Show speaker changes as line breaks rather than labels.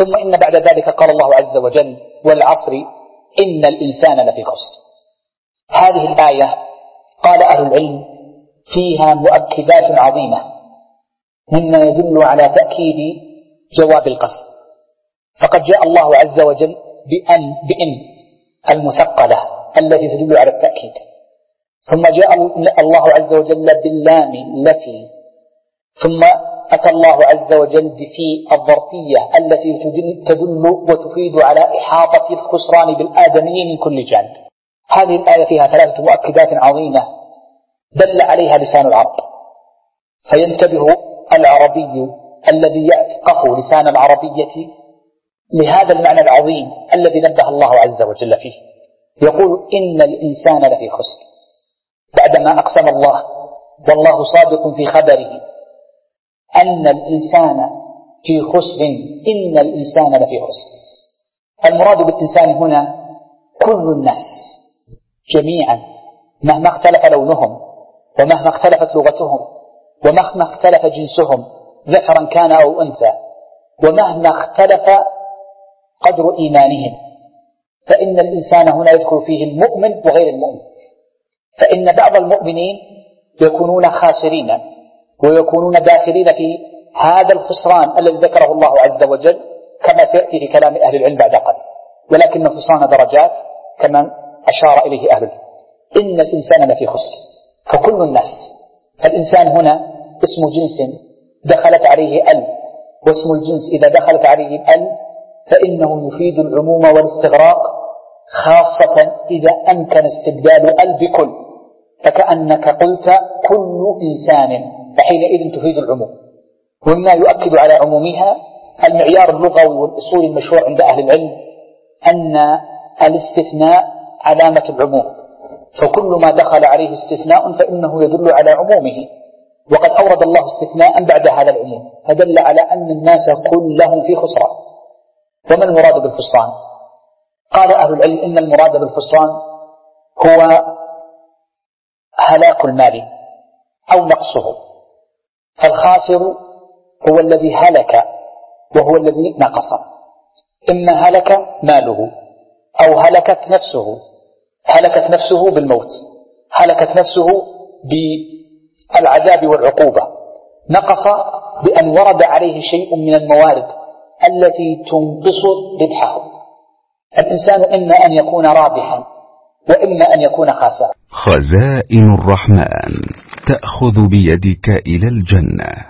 ثم إن بعد ذلك قال الله عز وجل: والعصر إن الإنسان لفي خسر. هذه الآية قال أهل العلم فيها مؤكدات عظيمة مما يدل على تأكيد جواب القسم. فقد جاء الله عز وجل بإن المثقلة التي تدل على التأكيد، ثم جاء الله عز وجل باللام التي، ثم أتى الله عز وجل بفي الظرفية التي تدل وتفيد على إحاطة الخسران بالآدمي من كل جانب. هذه الآية فيها 3 مؤكدات عظيمة دل عليها لسان العرب، فينتبه العربي الذي يفقه لسان العربية لهذا المعنى العظيم الذي نبه الله عز وجل فيه. يقول: إن الإنسان لفي خسر، بعدما أقسم الله والله صادق في خبره أن الإنسان في خسر، إن الإنسان لفي خسر. المراد بالإنسان هنا كل الناس جميعا، مهما اختلف لونهم، ومهما اختلفت لغتهم، ومهما اختلف جنسهم ذكرا كان أو أنثى، ومهما اختلف قدر إيمانهم، فإن الإنسان هنا يدخل فيه المؤمن وغير المؤمن. فإن بعض المؤمنين يكونون خاسرين ويكونون داخلين في هذا الخسران الذي ذكره الله عز وجل كما سيأتي في كلام أهل العلم بعد قليل، ولكن الخسران درجات كما أشار إليه أهل العلم. إن الإنسان لفي خسر، فكل الناس. فالإنسان هنا اسم جنس دخلت عليه ال، واسم الجنس إذا دخلت عليه ال فإنه يفيد العموم والاستغراق، خاصة إذا أمكن استبدال ال بكل، فكأنك قلت كل إنسان، فحينئذ تفيد العموم. ومما يؤكد على عمومها المعيار اللغوي والأصول المشهور عند أهل العلم أن الاستثناء علامة العموم، فكل ما دخل عليه استثناء فإنه يدل على عمومه، وقد أورد الله استثناء بعد هذا العموم فدل على أن الناس كلهم في خسران. وما المراد بالخسران؟ قال أهل العلم إن المراد بالخسران هو هلاك المال أو نقصه، فالخاسر هو الذي هلك وهو الذي نقص، إما هلك ماله أو هلكت نفسه، هلكت نفسه بالموت، هلكت نفسه بالعذاب والعقوبة، نقص بأن ورد عليه شيء من الموارد التي تنقص ربحه. فالإنسان إما أن يكون رابحا وإما أن يكون خاسرا.
خزائن الرحمن تأخذ بيدك إلى الجنة.